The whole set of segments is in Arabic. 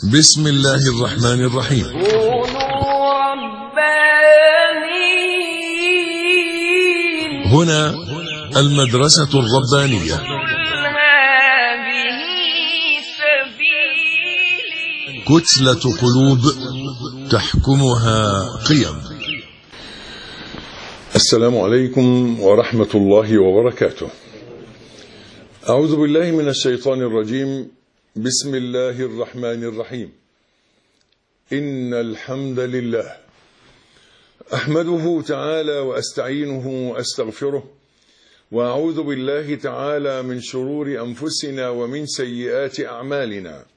بسم الله الرحمن الرحيم. كونوا ربانيين. هنا المدرسة الربانية. هذه سبيلي. كتلة قلوب تحكمها قيم. السلام عليكم ورحمة الله وبركاته. أعوذ بالله من الشيطان الرجيم. بسم الله الرحمن الرحيم. إن الحمد لله أحمده تعالى وأستعينه وأستغفره، وأعوذ بالله تعالى من شرور أنفسنا ومن سيئات أعمالنا.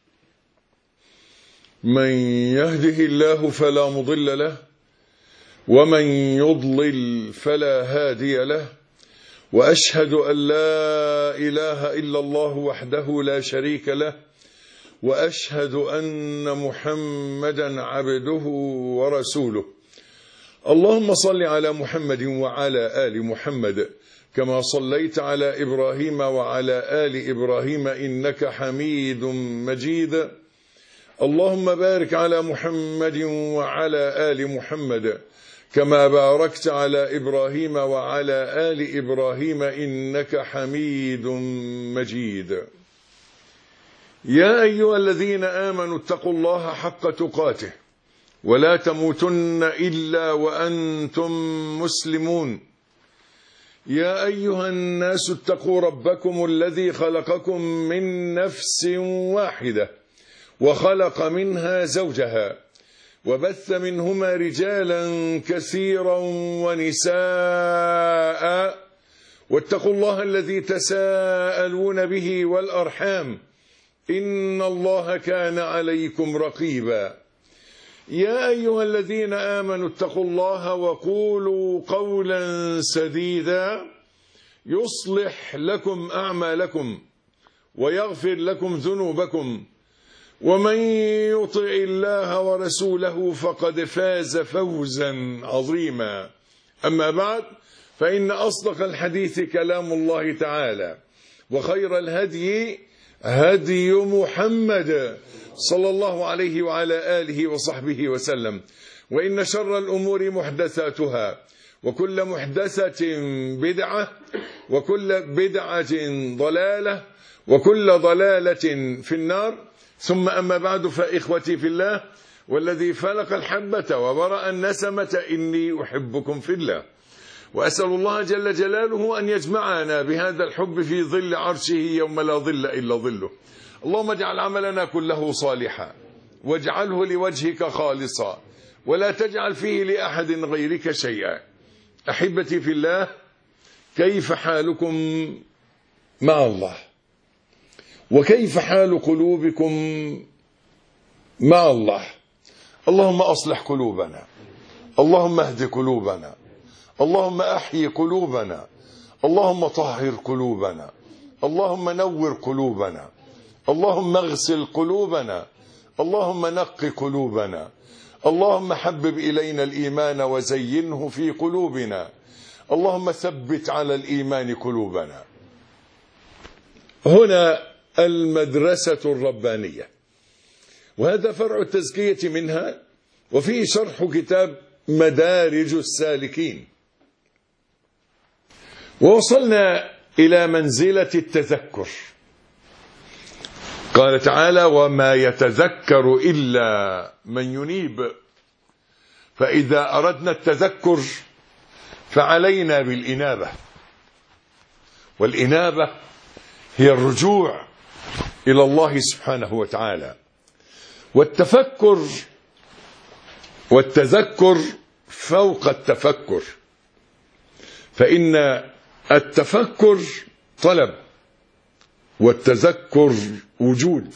من يهده الله فلا مضل له، ومن يضلل فلا هادي له، وأشهد أن لا إله إلا الله وحده لا شريك له، وأشهد أن محمدا عبده ورسوله. اللهم صل على محمد وعلى آل محمد كما صليت على إبراهيم وعلى آل إبراهيم إنك حميد مجيد. اللهم بارك على محمد وعلى آل محمد كما باركت على إبراهيم وعلى آل إبراهيم إنك حميد مجيد. يا أيها الذين آمنوا اتقوا الله حق تقاته ولا تموتن إلا وأنتم مسلمون. يا أيها الناس اتقوا ربكم الذي خلقكم من نفس واحدة وخلق منها زوجها وبث منهما رجالا كثيرا ونساء، واتقوا الله الذي تساءلون به والأرحام إن الله كان عليكم رقيبا. يا أيها الذين آمنوا اتقوا الله وقولوا قولا سديدا يصلح لكم أعمالكم ويغفر لكم ذنوبكم، ومن يطع الله ورسوله فقد فاز فوزا عظيما. أما بعد، فإن أصدق الحديث كلام الله تعالى، وخير الهدي هدي محمد صلى الله عليه وعلى آله وصحبه وسلم، وإن شر الأمور محدثاتها، وكل محدثة بدعة، وكل بدعة ضلالة، وكل ضلالة في النار. ثم أما بعد، فإخوتي في الله والذي فلق الحبة وبرأ النسمة إني أحبكم في الله، وأسأل الله جل جلاله أن يجمعنا بهذا الحب في ظل عرشه يوم لا ظل إلا ظله. اللهم اجعل عملنا كله صالحا، واجعله لوجهك خالصا، ولا تجعل فيه لأحد غيرك شيئا. أحبتي في الله، كيف حالكم مع الله؟ وكيف حال قلوبكم مع الله؟ اللهم أصلح قلوبنا، اللهم اهد قلوبنا، اللهم أحيي قلوبنا، اللهم طهر قلوبنا، اللهم نور قلوبنا، اللهم اغسل قلوبنا، اللهم نق قلوبنا، اللهم حبب إلينا الإيمان وزينه في قلوبنا، اللهم ثبت على الإيمان قلوبنا. هنا المدرسة الربانية، وهذا فرع التزكية منها، وفيه شرح كتاب مدارج السالكين. ووصلنا إلى منزلة التذكر. قال تعالى: وما يتذكر إلا من ينيب. فإذا أردنا التذكر فعلينا بالإنابة، والإنابة هي الرجوع إلى الله سبحانه وتعالى. والتفكر والتذكر فوق التفكر، فإن التفكر طلب والتذكر وجود.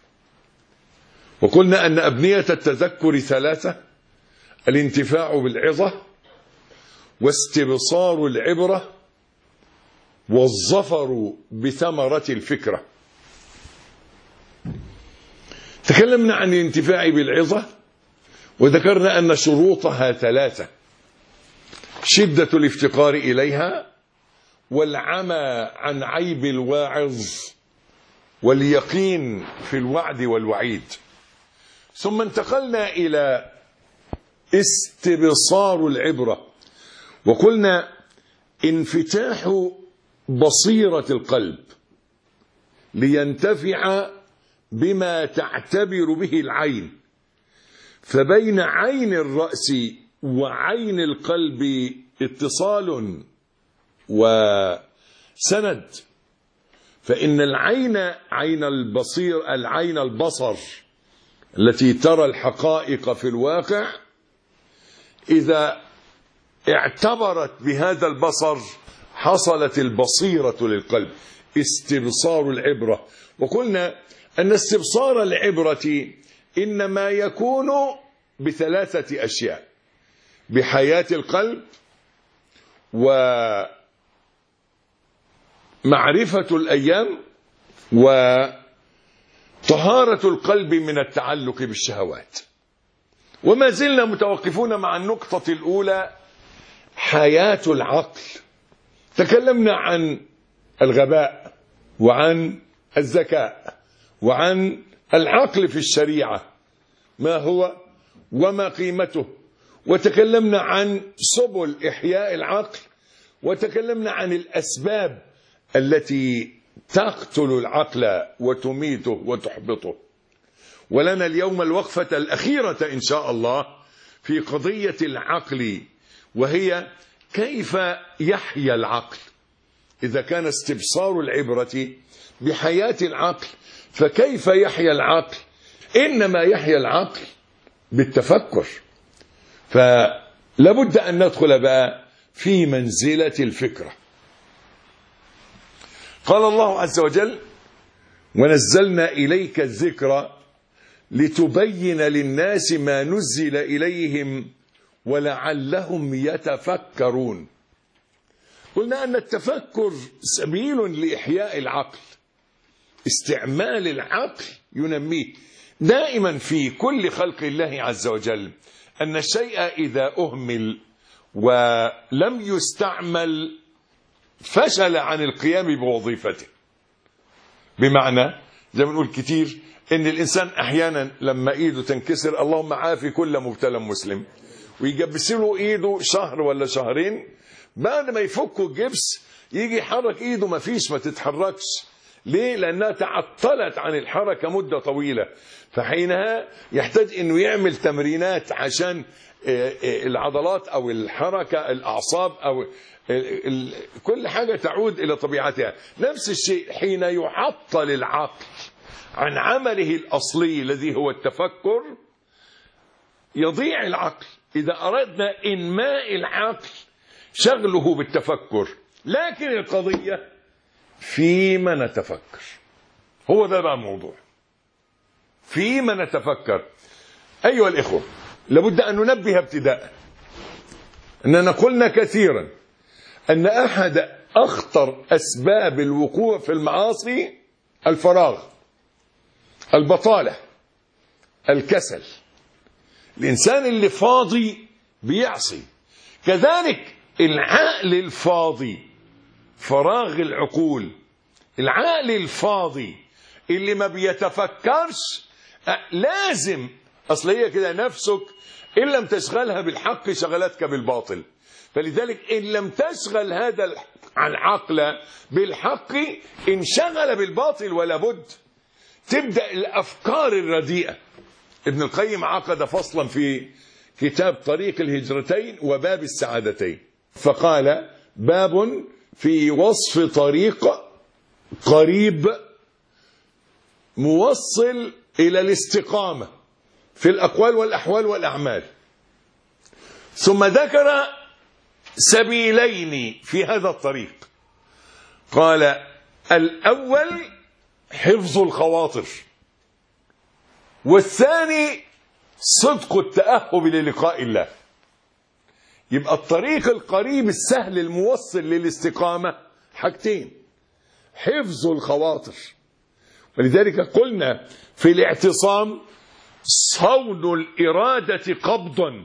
وقلنا أن أبنية التذكر ثلاثة: الانتفاع بالعظة، واستبصار العبرة، والظفر بثمرة الفكرة. تكلمنا عن الانتفاع بالعظة، وذكرنا أن شروطها ثلاثة: شدة الافتقار إليها، والعمى عن عيب الواعظ، واليقين في الوعد والوعيد. ثم انتقلنا إلى استبصار العبرة، وقلنا انفتاح بصيرة القلب لينتفع بما تعتبر به العين، فبين عين الرأس وعين القلب اتصال وسند، فإن العين عين البصر التي ترى الحقائق في الواقع، إذا اعتبرت بهذا البصر حصلت البصيرة للقلب، استبصار العبرة. وقلنا أن استبصار العبرة إنما يكون بثلاثة أشياء: بحياة القلب، ومعرفة الأيام، وطهارة القلب من التعلق بالشهوات. وما زلنا متوقفون مع النقطة الأولى، حياة العقل. تكلمنا عن الغباء وعن الذكاء وعن العقل في الشريعة ما هو وما قيمته، وتكلمنا عن سبل إحياء العقل، وتكلمنا عن الأسباب التي تقتل العقل وتميته وتحبطه. ولنا اليوم الوقفة الأخيرة إن شاء الله في قضية العقل، وهي كيف يحيا العقل. إذا كان استبصار العبرة بحياة العقل، فكيف يحيا العقل؟ إنما يحيا العقل بالتفكر. فلابد أن ندخل بقى في منزلة الفكرة. قال الله عز وجل: ونزلنا إليك الذكر لتبين للناس ما نزل إليهم ولعلهم يتفكرون. قلنا أن التفكر سبيل لإحياء العقل، استعمال العقل ينميه. دائما في كل خلق الله عز وجل أن الشيء إذا أهمل ولم يستعمل فشل عن القيام بوظيفته. بمعنى زي ما نقول كتير ان الانسان احيانا لما ايده تنكسر، اللهم عافي كل مبتلى مسلم، ويجبس له ايده شهر ولا شهرين، بعد ما يفكوا الجبس يجي يحرك ايده ما فيش، ما تتحركش. ليه؟ لانها تعطلت عن الحركة مدة طويلة، فحينها يحتاج انه يعمل تمرينات عشان العضلات او الحركة، الاعصاب او كل حاجة تعود الى طبيعتها. نفس الشيء حين يعطل العقل عن عمله الأصلي الذي هو التفكر، يضيع العقل. إذا أردنا إنماء العقل شغله بالتفكر، لكن القضية فيما نتفكر. هو ده بقى الموضوع، فيما نتفكر. أيها الإخوة، لابد أن ننبه ابتداء أننا قلنا كثيرا أن أحد أخطر أسباب الوقوع في المعاصي الفراغ، البطالة، الكسل. الإنسان اللي فاضي بيعصي. كذلك العقل الفاضي، فراغ العقول، العقل الفاضي اللي ما بيتفكرش لازم، أصل هي كده نفسك إن لم تشغلها بالحق شغلتك بالباطل. فلذلك إن لم تشغل هذا العقل بالحق انشغل بالباطل، ولا بد تبدأ الأفكار الرديئة. ابن القيم عقد فصلا في كتاب طريق الهجرتين وباب السعادتين، فقال: باب في وصف طريق قريب موصل إلى الاستقامة في الأقوال والأحوال والأعمال. ثم ذكر سبيلين في هذا الطريق، قال: الأول حفظ الخواطر، والثاني صدق التأهب للقاء الله. يبقى الطريق القريب السهل الموصل للاستقامة حاجتين: حفظ الخواطر. ولذلك قلنا في الاعتصام: صون الإرادة قبضا،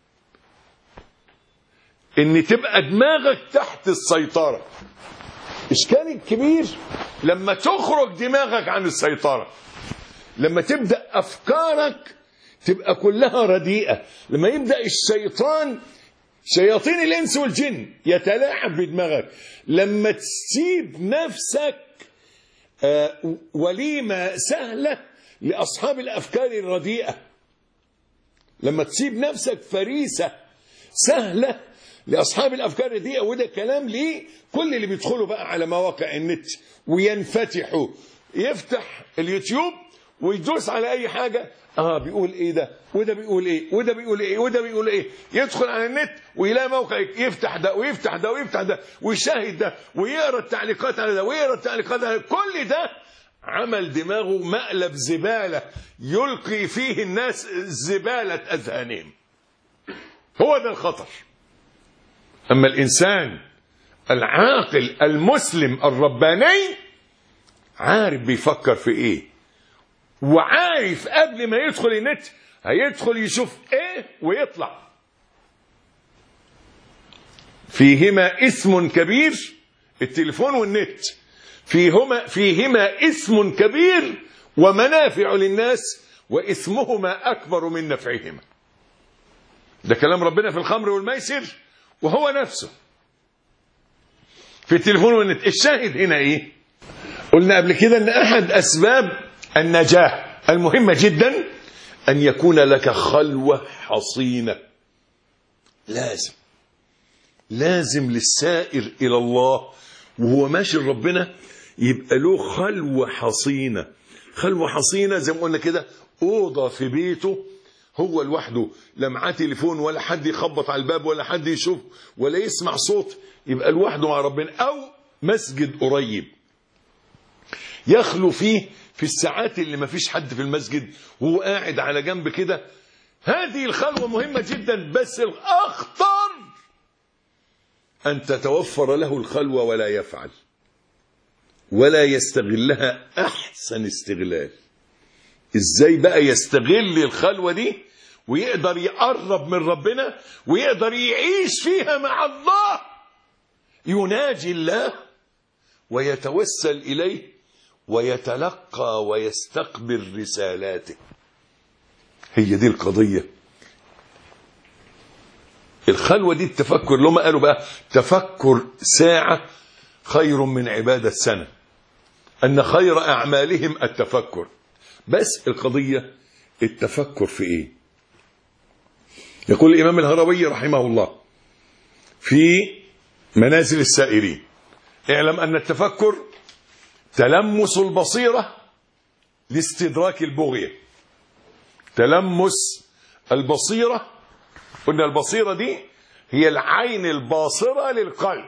ان تبقى دماغك تحت السيطرة. إشكال كبير لما تخرج دماغك عن السيطرة، لما تبدأ أفكارك تبقى كلها رديئة. لما يبدأ الشيطان، شياطين الإنس والجن، يتلاعب بدماغك، لما تسيب نفسك وليمة سهلة لأصحاب الأفكار الرديئة، لما تسيب نفسك فريسة سهلة لأصحاب الأفكار الرديئة. وده كلام ليه كل اللي بيدخلوا بقى على مواقع النت وينفتحوا، يفتح اليوتيوب ويدوس على أي حاجة، بيقول إيه ده، وده بيقول إيه، وده بيقول إيه، وده بيقول إيه، يدخل على النت ويلاقي موقع، يفتح ده ويفتح ده ويفتح ده ويشاهد ده ويقرأ التعليقات على ده ويقرأ التعليقات على ده. كل ده عمل دماغه مقلب زبالة يلقي فيه الناس زبالة أذهانهم. هو ده الخطر. أما الإنسان العاقل المسلم الرباني عارف بيفكر في إيه، وعارف قبل ما يدخل النت هيدخل يشوف إيه ويطلع. فيهما اسم كبير، التليفون والنت فيهما اسم كبير ومنافع للناس وإثمهما أكبر من نفعهما. ده كلام ربنا في الخمر والميسر، وهو نفسه في التليفون والنت. الشاهد هنا إيه؟ قلنا قبل كده أن أحد أسباب النجاة المهمة جدا أن يكون لك خلوة حصينة. لازم للسائر إلى الله وهو ماشي لربنا يبقى له خلوة حصينة. خلوة حصينة زي ما قلنا كده، أوضة في بيته هو لوحده، لا معاه تليفون ولا حد يخبط على الباب ولا حد يشوف ولا يسمع صوت، يبقى لوحده مع ربنا. أو مسجد قريب يخلو فيه في الساعات اللي ما فيش حد في المسجد وهو قاعد على جنب كده. هذه الخلوة مهمة جدا، بس الأخطر أن تتوفر له الخلوة ولا يفعل ولا يستغلها أحسن استغلال. إزاي بقى يستغل الخلوة دي ويقدر يقرب من ربنا ويقدر يعيش فيها مع الله، يناجي الله ويتوسل إليه ويتلقى ويستقبل رسالاته. هي دي القضية. الخلوة دي التفكر، لما قالوا بقى تفكر ساعة خير من عبادة سنة، أن خير أعمالهم التفكر. بس القضية التفكر في إيه؟ يقول الإمام الهروي رحمه الله في منازل السائرين: اعلم أن التفكر تلمس البصيرة لاستدراك البغية. تلمس البصيرة، قلنا البصيرة دي هي العين الباصرة للقلب.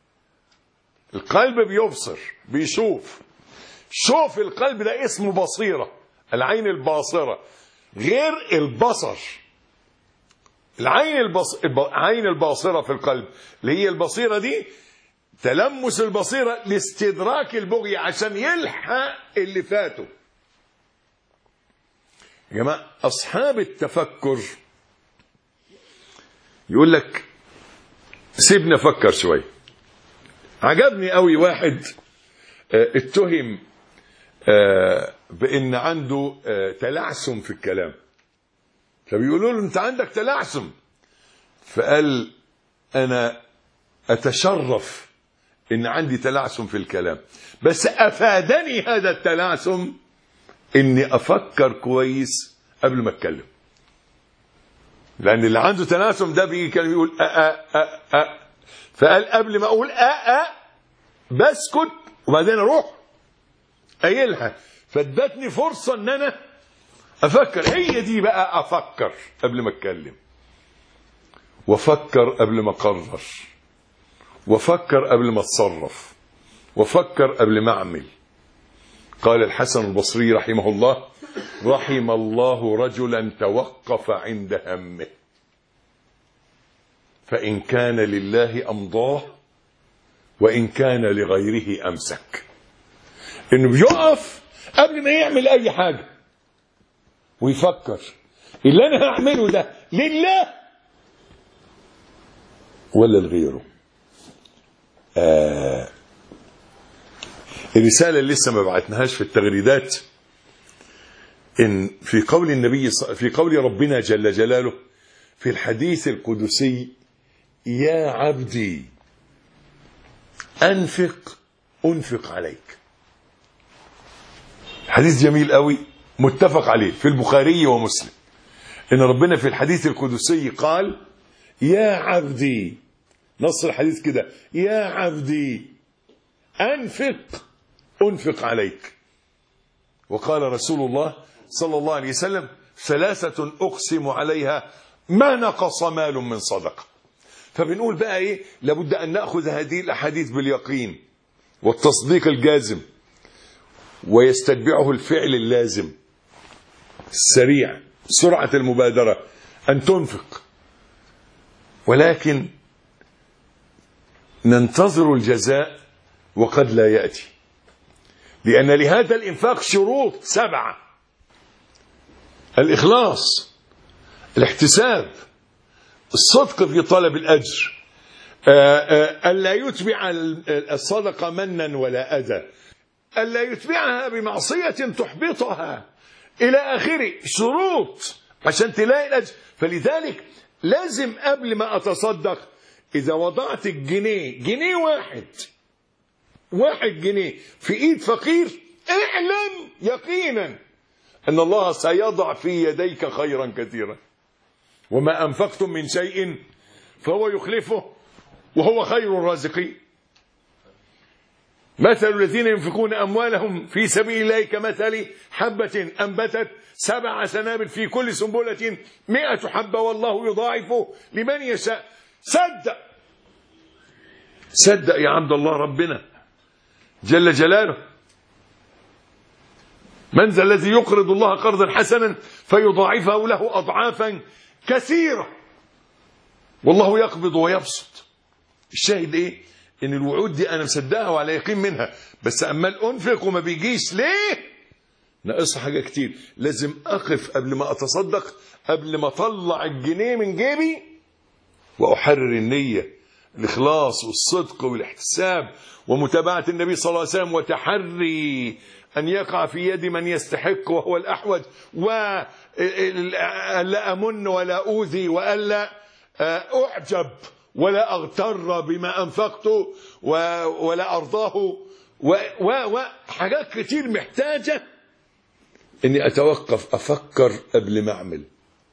القلب بيبصر بيشوف، شوف القلب ده اسمه بصيرة، العين الباصرة غير البصر. العين الباصرة في القلب اللي هي البصيرة دي تلمس البصيرة لاستدراك البغي عشان يلحق اللي فاته. يا جماعة أصحاب التفكر يقول لك سيبنا أفكر شوي. عجبني قوي واحد اتهم بأن عنده تلعثم في الكلام، فبيقولوا له أنت عندك تلعثم، فقال أنا أتشرف إن عندي تلعثم في الكلام، بس أفادني هذا التلعثم إني أفكر كويس قبل ما أتكلم. لأن اللي عنده تلعثم ده بيجي كان يقول فقال قبل ما أقول بسكت وبعدين أروح قايلها، فادتني فرصة إن أنا أفكر. هي دي بقى أفكر قبل ما أتكلم، وأفكر قبل ما أقرر، وأفكر قبل ما أتصرف، وأفكر قبل ما أعمل. قال الحسن البصري رحمه الله: رحم الله رجلا توقف عند همه، فإن كان لله أمضاه وإن كان لغيره أمسك. إنه بيقف قبل ما يعمل أي حاجة ويفكر اللي أنا هعمله ده لله ولا لغيره. الرسالة اللي لسه ما بعتناهاش في التغريدات إن في قول ربنا جل جلاله في الحديث القدسي: يا عبدي أنفق عليك. حديث جميل قوي متفق عليه في البخاري ومسلم، إن ربنا في الحديث القدسي قال: يا عبدي، نص الحديث كده: يا عبدي أنفق عليك. وقال رسول الله صلى الله عليه وسلم: 3 أقسم عليها ما نقص مال من صدقة. فبنقول بقى إيه؟ لابد أن نأخذ هذه الأحاديث باليقين والتصديق الجازم، ويستتبعه الفعل اللازم السريع، سرعة المبادرة أن تنفق، ولكن ننتظر الجزاء وقد لا يأتي، لأن لهذا الإنفاق شروط 7: الإخلاص، الاحتساب، الصدق في طلب الأجر، ألا يتبع الصدقة منا ولا أذى، ألا يتبعها بمعصية تحبطها، إلى آخره. شروط عشان تلاقي الأجر. فلذلك لازم قبل ما أتصدق، إذا وضعت الجنيه، جنيه واحد جنيه في إيد فقير، اعلم يقينا أن الله سيضع في يديك خيرا كثيرا. وما أنفقتم من شيء فهو يخلفه وهو خير الرازقين. مثل الذين ينفقون أموالهم في سبيل الله كمثل حبة أنبتت 7 سنابل في كل سنبلة 100 حبة والله يضاعف لمن يشاء. صدق يا عبد الله ربنا جل جلاله. من ذا الذي يقرض الله قرضا حسنا فيضاعفه له أضعافا كثيرة والله يقبض ويبسط. الشاهد ايه؟ ان الوعود دي انا مصدقها وعلى يقين منها، بس امال انفق وما بيجيش ليه؟ ناقص حاجه كتير. لازم اقف قبل ما اتصدق، قبل ما اطلع الجنيه من جيبي، واحرر النيه، الاخلاص والصدق والاحتساب ومتابعه النبي صلى الله عليه وسلم، وتحري ان يقع في يد من يستحق وهو الاحوج، ولا امن ولا اوذي، والا اعجب ولا اغتر بما انفقته ولا ارضاه، وحاجات كتير محتاجه اني اتوقف افكر قبل ما اعمل.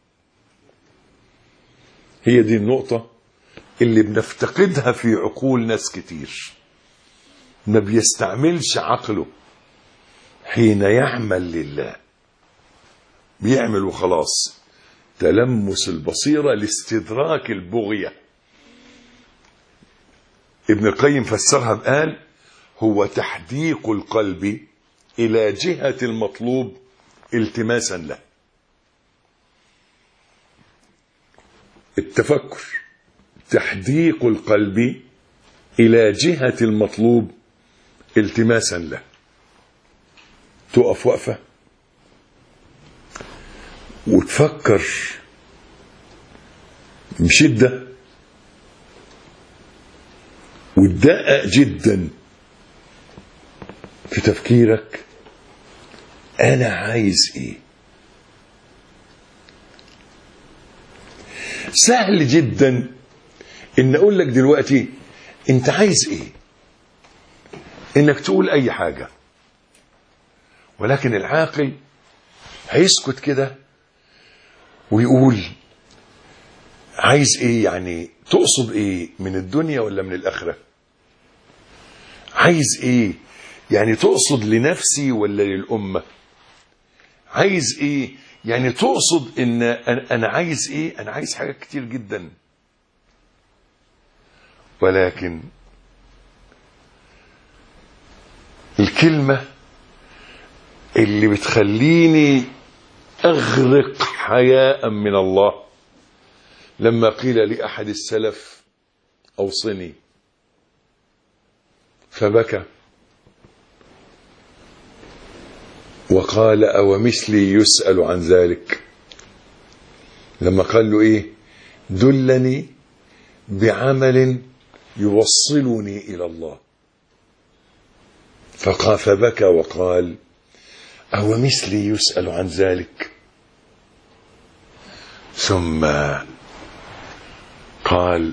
هي دي النقطه اللي بنفتقدها في عقول ناس كتير، ما بيستعملش عقله حين يعمل لله، بيعمل وخلاص. تلمس البصيره لاستدراك البغيه. ابن القيم فسرها بقال: هو تحديق القلب إلى جهة المطلوب التماسا له. التفكر تحديق القلب إلى جهة المطلوب التماسا له. تقف وقفة وتفكر بشدة وتدقق جدا في تفكيرك، انا عايز ايه. سهل جدا ان اقول لك دلوقتي انت عايز ايه، انك تقول اي حاجة، ولكن العاقل هيسكت كده ويقول عايز ايه، يعني تقصد ايه، من الدنيا ولا من الاخرة؟ عايز ايه، يعني تقصد لنفسي ولا للأمة؟ عايز ايه، يعني تقصد ان انا عايز ايه؟ انا عايز حاجات كتير جدا، ولكن الكلمة اللي بتخليني اغرق حياء من الله لما قيل لأحد السلف أوصني فبكى وقال: أو مثلي يسأل عن ذلك. لما قال له إيه؟ دلني بعمل يوصلني إلى الله. فبكى وقال: أو مثلي يسأل عن ذلك؟ ثم قال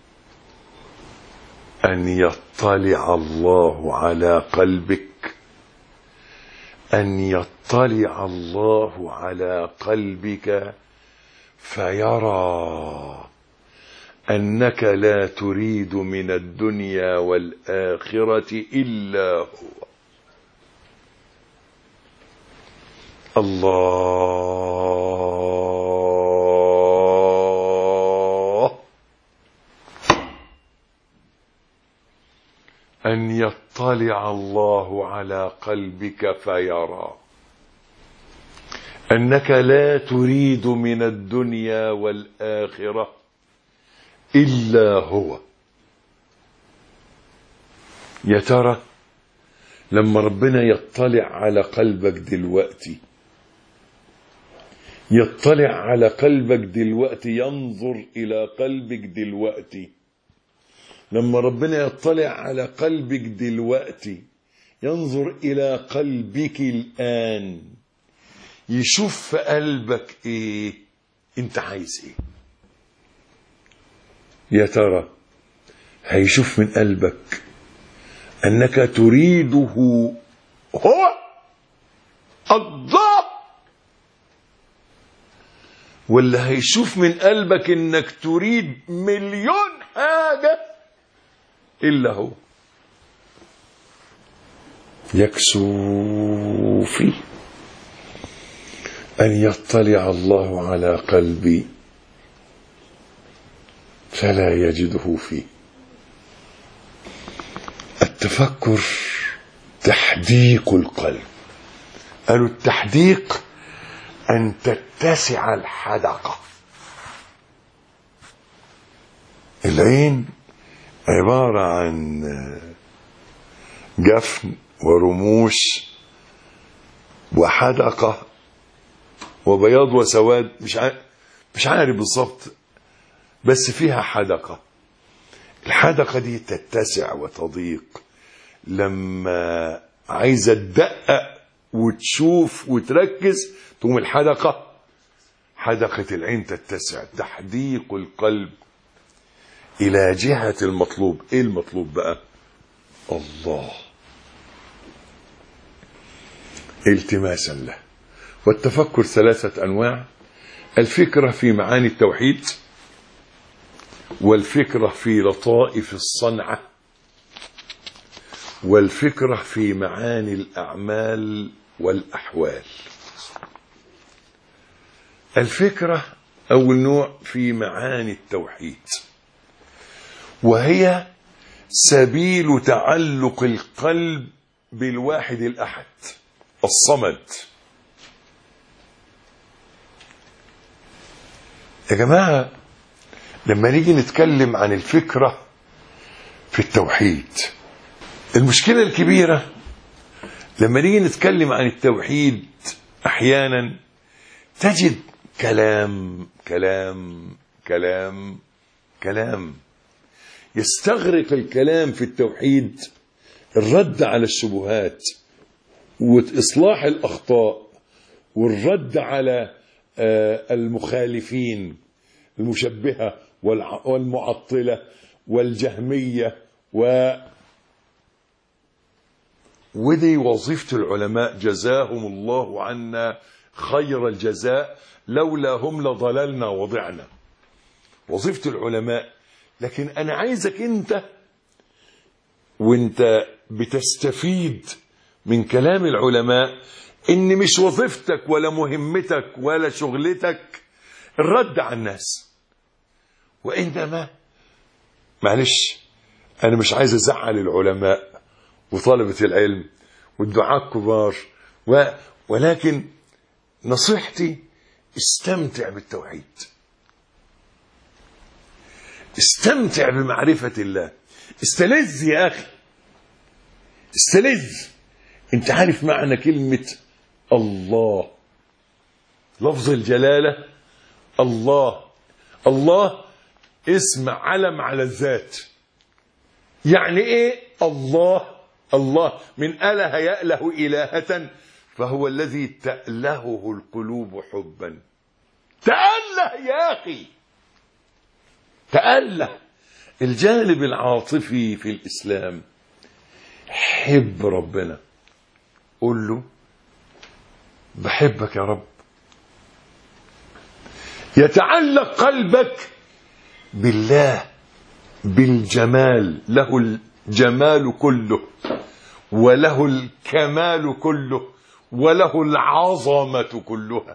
أن يطلع الله على قلبك، أن يطلع الله على قلبك فيرى أنك لا تريد من الدنيا والآخرة إلا هو. الله، أن يطلع الله على قلبك فيرى أنك لا تريد من الدنيا والآخرة إلا هو. يا ترى لما ربنا يطلع على قلبك دلوقتي، يطلع على قلبك دلوقتي، ينظر إلى قلبك دلوقتي، لما ربنا يطلع على قلبك دلوقتي ينظر إلى قلبك الآن، يشوف في قلبك إيه؟ أنت عايز إيه؟ يا ترى هيشوف من قلبك أنك تريده هو الله، ولا هيشوف من قلبك أنك تريد مليون حاجة إلا هو؟ يكسو فيه أن يطلع الله على قلبي فلا يجده فيه. التفكر تحديق القلب. قالوا التحديق أن تتسع الحدقة. العين عبارة عن جفن ورموش وحدقة وبياض وسواد، مش عارف بالضبط، بس فيها حدقة. الحدقة دي تتسع وتضيق لما عايزة تدقق وتشوف وتركز، تقوم الحدقة، حدقة العين تتسع. تحديق القلب إلى جهة المطلوب. إيه المطلوب بقى؟ الله، التماسا له. والتفكر 3 أنواع: الفكرة في معاني التوحيد، والفكرة في لطائف الصنعة، والفكرة في معاني الأعمال والأحوال. الفكرة أول نوع في معاني التوحيد، وهي سبيل تعلق القلب بالواحد الأحد الصمد. يا جماعة لما نيجي نتكلم عن الفكرة في التوحيد، المشكلة الكبيرة لما نيجي نتكلم عن التوحيد أحيانا تجد كلام كلام كلام كلام. يستغرق الكلام في التوحيد الرد على الشبهات وإصلاح الأخطاء والرد على المخالفين، المشبهة والمعطلة والجهمية ودي وظيفة العلماء جزاهم الله عنا خير الجزاء، لولا هم لضللنا وضعنا. وظيفة العلماء. لكن أنا عايزك أنت وأنت بتستفيد من كلام العلماء إن مش وظيفتك ولا مهمتك ولا شغلتك الرد على الناس، وإنما معلش أنا مش عايز أزعل العلماء وطلبة العلم والدعاة الكبار، ولكن نصيحتي استمتع بالتوحيد، استمتع بمعرفة الله، استلذ يا أخي، استلذ. انت عارف معنى كلمة الله؟ لفظ الجلالة الله. الله اسم علم على الذات. يعني ايه الله؟ الله من أله يأله إلهة فهو الذي تألهه القلوب حبا. تأله يا أخي، تأله. الجانب العاطفي في الإسلام، حب ربنا، قل له بحبك يا رب. يتعلق قلبك بالله، بالجمال، له الجمال كله وله الكمال كله وله العظمة كلها.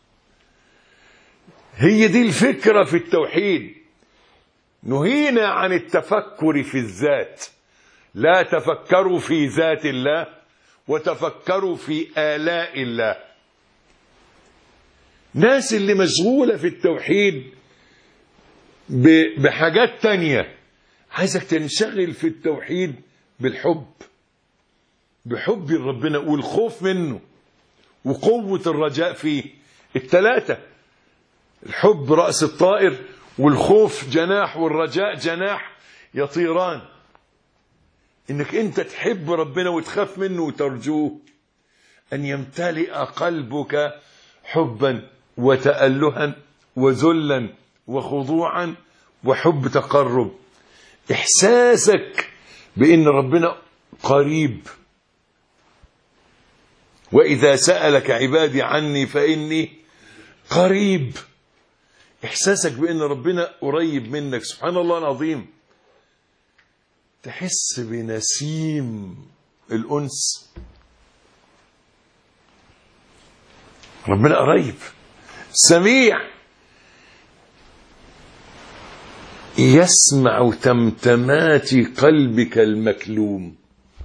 هي دي الفكرة في التوحيد. نهينا عن التفكر في الذات، لا تفكروا في ذات الله وتفكروا في آلاء الله. ناس اللي مشغولة في التوحيد بحاجات تانية، عايزك تنشغل في التوحيد بالحب، بحب ربنا والخوف منه وقوة الرجاء فيه. الثلاثة، الحب رأس الطائر، والخوف جناح، والرجاء جناح يطيران. انك انت تحب ربنا وتخاف منه وترجوه، ان يمتلئ قلبك حبا وتألها وذلا وخضوعا وحب تقرب. احساسك بان ربنا قريب، واذا سألك عبادي عني فاني قريب. احساسك بان ربنا قريب منك، سبحان الله العظيم. تحس بنسيم الانس، ربنا قريب سميع، يسمع تمتمات قلبك المكلوم.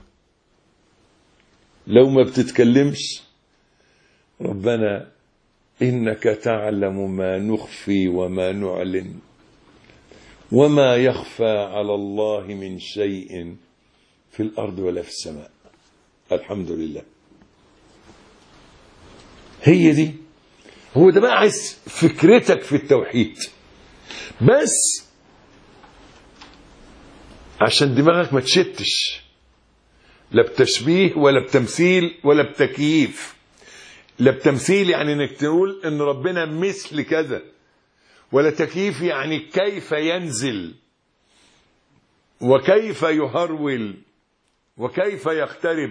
لو ما بتتكلمش، ربنا إنك تعلم ما نخفي وما نعلن وما يخفى على الله من شيء في الأرض ولا في السماء. الحمد لله. هي دي، هو ده بقى عايز فكرتك في التوحيد، بس عشان دماغك ما تشتش، لا بتشبيه ولا بتمثيل ولا بتكييف. لا بتمثيل يعني انك تقول ان ربنا مثل كذا، ولا تكييف يعني كيف ينزل وكيف يهرول وكيف يقترب،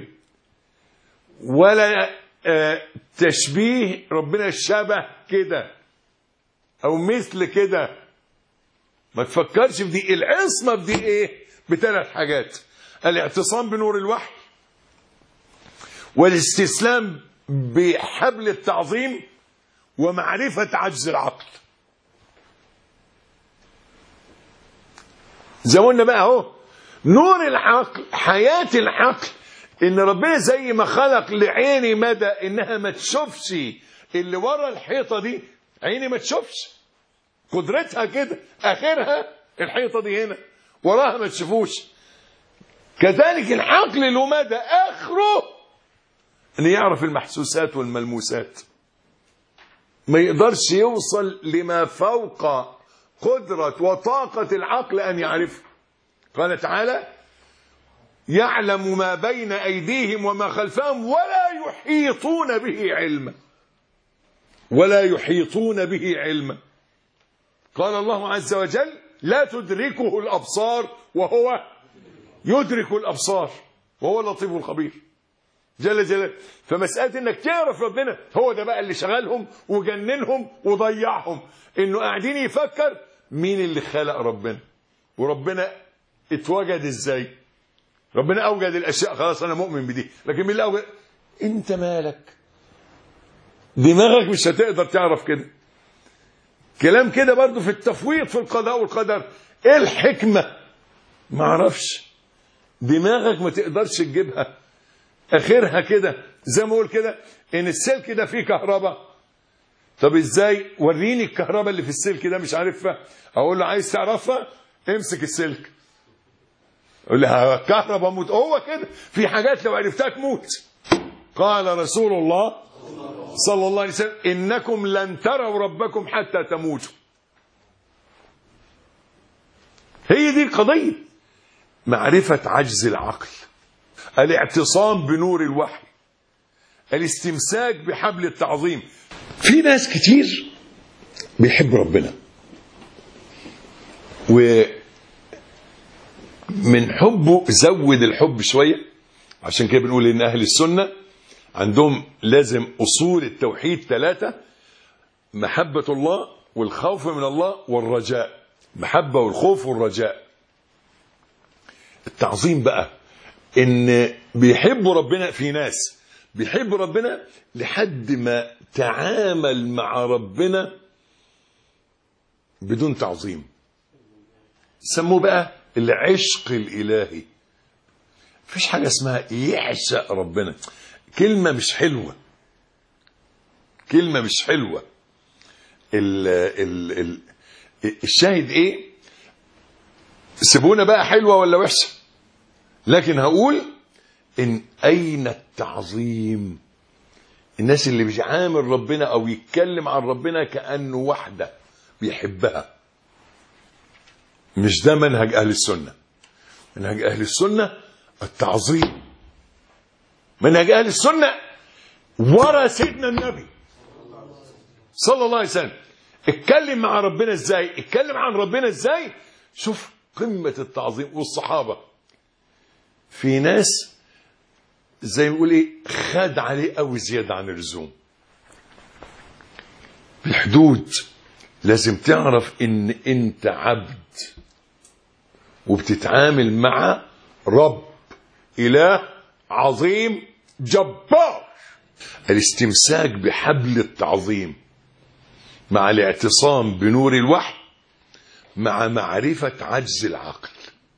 ولا تشبيه ربنا شبه كده او مثل كده. ما تفكرش في دي. العصمة في دي ايه؟ بثلاث حاجات: الاعتصام بنور الوحي، والاستسلام بحبل التعظيم، ومعرفة عجز العقل. زي ما قلنا بقى اهو، نور العقل، حياة العقل، ان ربنا زي ما خلق لعيني مدى انها ما تشوفش اللي ورا الحيطة دي، عيني ما تشوفش، قدرتها كده، اخرها الحيطة دي هنا، وراها ما تشوفوش. كذلك العقل له مدى، اخره ان يعرف المحسوسات والملموسات، ما يقدرش يوصل لما فوق قدرة وطاقة العقل ان يعرفه. قال تعالى: يعلم ما بين ايديهم وما خلفهم ولا يحيطون به علما. ولا يحيطون به علما. قال الله عز وجل: لا تدركه الابصار وهو يدرك الابصار وهو اللطيف الخبير جل جلاله. فمسألة انك تعرف ربنا، هو ده بقى اللي شغلهم وجننهم وضيعهم، انه قاعدين يفكر مين اللي خلق ربنا، وربنا اتوجد ازاي. ربنا اوجد الاشياء، خلاص انا مؤمن بدي، لكن مين اللي اوجد؟ انت مالك؟ دماغك مش هتقدر تعرف كده. كلام كده برضو في التفويض في القضاء والقدر. ايه الحكمة؟ ما اعرفش، دماغك ما تقدرش تجيبها. اخرها كده زي ما اقول كده، ان السلك ده فيه كهرباء. طب ازاي؟ وريني الكهرباء اللي في السلك ده، مش عارفها. اقول له عايز تعرفها؟ امسك السلك. يقول لي كهرباء موت. هو كده، في حاجات لو عرفتها تموت. قال رسول الله صلى الله عليه وسلم: انكم لن تروا ربكم حتى تموتوا. هي دي القضية. معرفة عجز العقل، الاعتصام بنور الوحي، الاستمساك بحبل التعظيم. في ناس كتير بيحب ربنا، ومن حبه زود الحب شوية. عشان كده بنقول ان اهل السنة عندهم لازم اصول التوحيد 3: محبة الله والخوف من الله والرجاء. محبة والخوف والرجاء. التعظيم بقى ان بيحبوا ربنا. في ناس بيحبوا ربنا لحد ما تعامل مع ربنا بدون تعظيم، سموه بقى العشق الالهي. مفيش حاجة اسمها يعشق ربنا، كلمة مش حلوة، كلمة مش حلوة. الشاهد ايه؟ سيبونا بقى حلوة ولا وحشة، لكن هقول ان اين التعظيم؟ الناس اللي بيعامل ربنا او يتكلم عن ربنا كأنه وحده بيحبها. مش ده منهج اهل السنة. منهج اهل السنة التعظيم. منهج اهل السنة ورا سيدنا النبي صلى الله عليه وسلم. اتكلم مع ربنا ازاي، اتكلم عن ربنا ازاي. شوف قمة التعظيم. والصحابة في ناس زي ما يقول ايه خد عليه قوي زيادة عن اللزوم. بالحدود. لازم تعرف ان انت عبد وبتتعامل مع رب اله عظيم جبار. الاستمساك بحبل التعظيم مع الاعتصام بنور الوحي مع معرفة عجز العقل.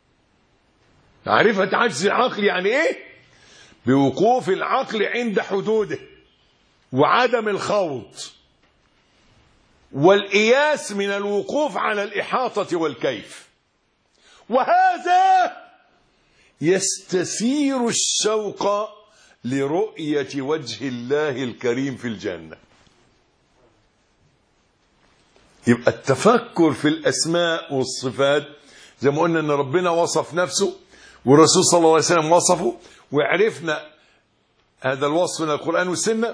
معرفة عجز العقل يعني ايه؟ بوقوف العقل عند حدوده وعدم الخوض والإياس من الوقوف على الإحاطة والكيف. وهذا يستثير الشوق لرؤية وجه الله الكريم في الجنة. يبقى التفكر في الأسماء والصفات زي ما قلنا ان ربنا وصف نفسه والرسول صلى الله عليه وسلم وصفه، وعرفنا هذا الوصف من القرآن والسنة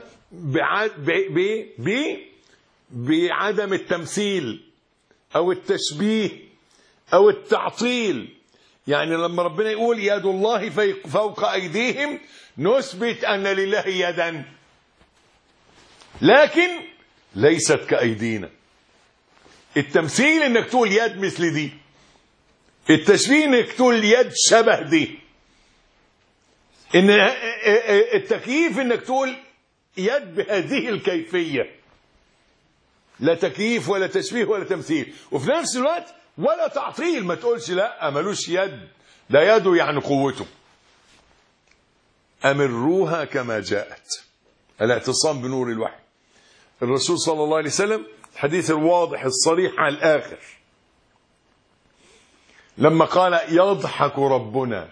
بعدم التمثيل أو التشبيه أو التعطيل. يعني لما ربنا يقول يد الله فوق أيديهم نثبت أن لله يدا لكن ليست كأيدينا. التمثيل انك تقول يد مثل دي، التشبيه انك تقول يد شبه دي، ان التكييف انك تقول يد بهذه الكيفية. لا تكييف ولا تشبيه ولا تمثيل، وفي نفس الوقت ولا تعطيل. ما تقولش لا ملوش يد، ده يده يعني قوته. أمروها كما جاءت. الاعتصام بنور الوحي. الرسول صلى الله عليه وسلم الحديث الواضح الصريح على الآخر لما قال يضحك ربنا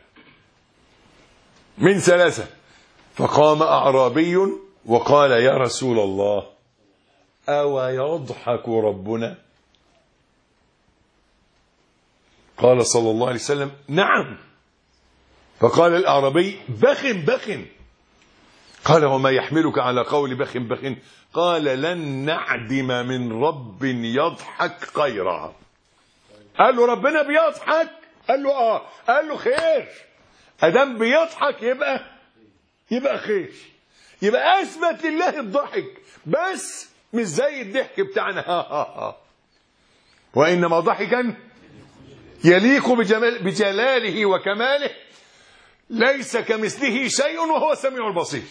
من 3 فقام أعرابي وقال يا رسول الله أو يضحك ربنا؟ قال صلى الله عليه وسلم نعم. فقال الأعرابي بخ بخ. قال وما يحملك على قول بخ بخ؟ قال لن نعدم من رب يضحك غيرها. قال له ربنا بيضحك؟ قال له اه. قال له خير، ادام بيضحك يبقى خير، يبقى اثبت لله الضحك بس مش زي الضحك بتاعنا ها ها ها. وانما ضحكا يليق بجلاله وكماله ليس كمثله شيء وهو السميع البصير.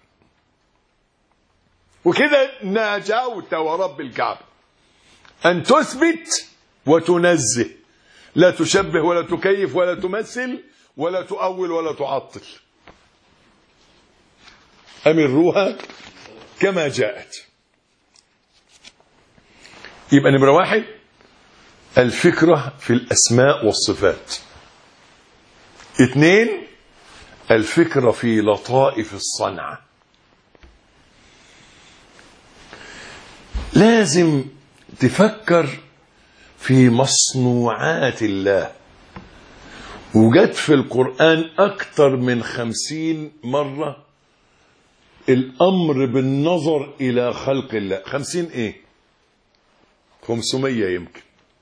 وكده ناجوت ورب الكعبة أن تثبت وتنزه، لا تشبه ولا تكيف ولا تمثل ولا تؤول ولا تعطل. أمروها كما جاءت. يبقى نمرة 1 الفكرة في الأسماء والصفات. 2 الفكرة في لطائف الصنعة. لازم تفكر في مصنوعات الله. وجد في القرآن أكثر من 50 مرة الأمر بالنظر إلى خلق الله. 50 إيه 500 يمكن.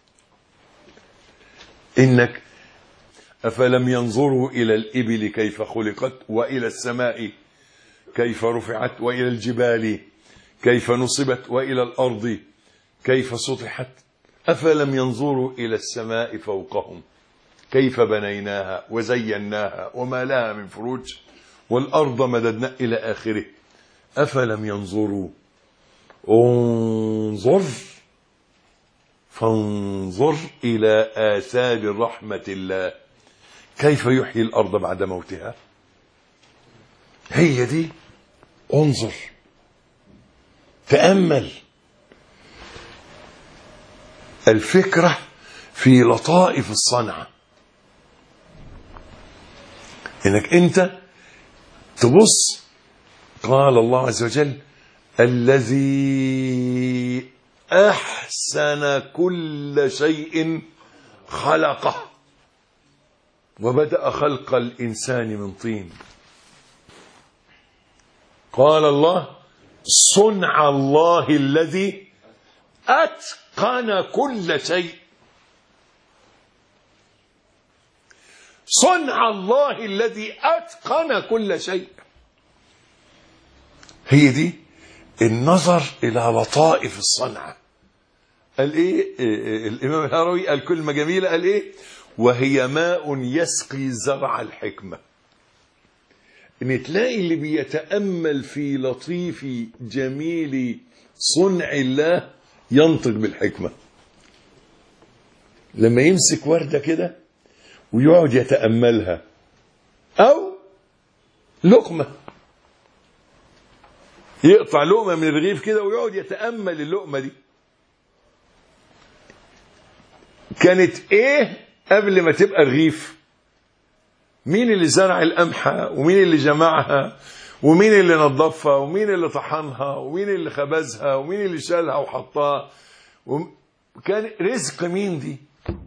إنك أفلم ينظروا إلى الإبل كيف خلقت وإلى السماء كيف رفعت وإلى الجبال كيف نصبت وإلى الأرض كيف سطحت أفلم ينظروا إلى السماء فوقهم كيف بنيناها وزيناها وما لها من فروج والأرض مددنا إلى آخره. أفلم ينظروا انظر فانظر إلى آثار رحمة الله كيف يحيي الأرض بعد موتها. هي دي انظر تأمل. الفكرة في لطائف الصنعة، انك انت تبص. قال الله عز وجل الذي أحسن كل شيء خلقه وبدأ خلق الإنسان من طين. قال الله صنع الله الذي أتقن كل شيء. صنع الله الذي أتقن كل شيء. هي دي النظر إلى لطائف الصنعة. قال إيه الإمام الهروي؟ قال كلمة جميلة، قال إيه؟ وهي ماء يسقي زرع الحكمة. إن تلاقي اللي بيتأمل في لطيف جميل صنع الله ينطق بالحكمة. لما يمسك وردة كده ويقعد يتأملها، أو لقمة يقطع لقمة من الرغيف كده ويقعد يتأمل اللقمة دي كانت ايه قبل ما تبقى رغيف. مين اللي زرع القمحة ومين اللي جمعها ومين اللي نظفها ومين اللي طحنها ومين اللي خبزها ومين اللي شالها وحطها كان رزق مين دي؟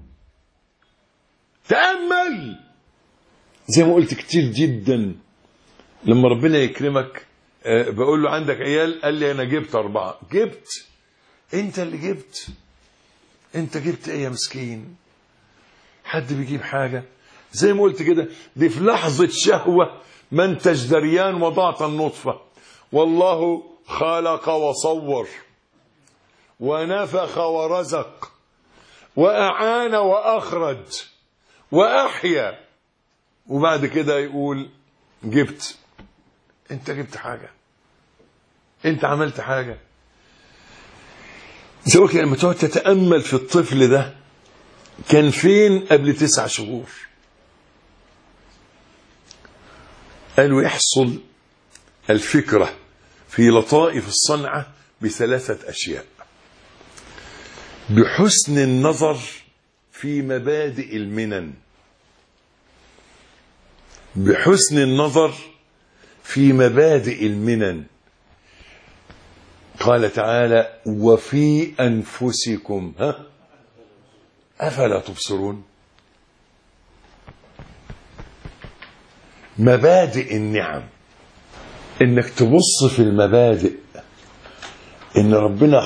تأمل. زي ما قلت كتير جدا لما ربنا يكرمك بقول له عندك عيال؟ قال لي انا جبت 4. جبت؟ انت اللي جبت. انت جبت ايه يا مسكين؟ حد بيجيب حاجة؟ زي ما قلت كده دي في لحظة شهوة ما انتش دريان وضعت النطفة، والله خلق وصور ونفخ ورزق وأعان وأخرج وأحيا، وبعد كده يقول جبت. انت جبت حاجة؟ انت عملت حاجة؟ زي ما لما تقعد تتأمل في الطفل ده كان فين قبل 9 شهور. قالوا يحصل الفكرة في لطائف الصنعة ب3 أشياء: بحسن النظر في مبادئ المنن، بحسن النظر في مبادئ المنن. قال تعالى وفي أنفسكم أفلا تبصرون. مبادئ النعم، انك تبص في المبادئ ان ربنا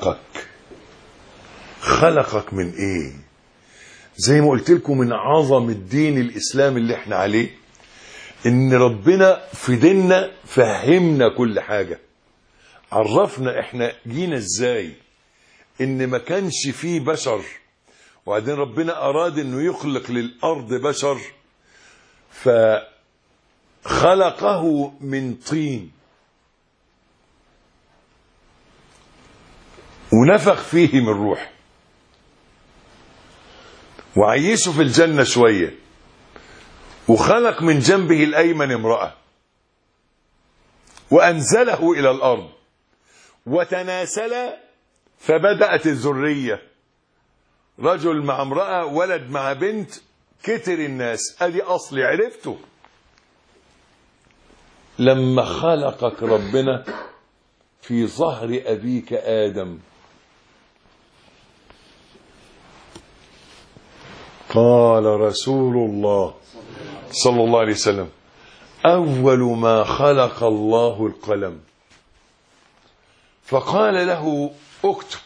خلقك من ايه. زي ما قلت لكم من عظم الدين الاسلام اللي احنا عليه ان ربنا في ديننا فهمنا كل حاجة، عرفنا احنا جينا ازاي، ان ما كانش فيه بشر وبعدين ربنا اراد انه يخلق للارض بشر فخلقه من طين ونفخ فيه من روح وعيشه في الجنة شوية، وخلق من جنبه الأيمن امرأة وأنزله إلى الأرض وتناسل فبدأت الذرية، رجل مع امرأة، ولد مع بنت، كتر الناس. أدي أصلي عرفته. لما خلقك ربنا في ظهر أبيك آدم قال رسول الله صلى الله عليه وسلم أول ما خلق الله القلم فقال له اكتب.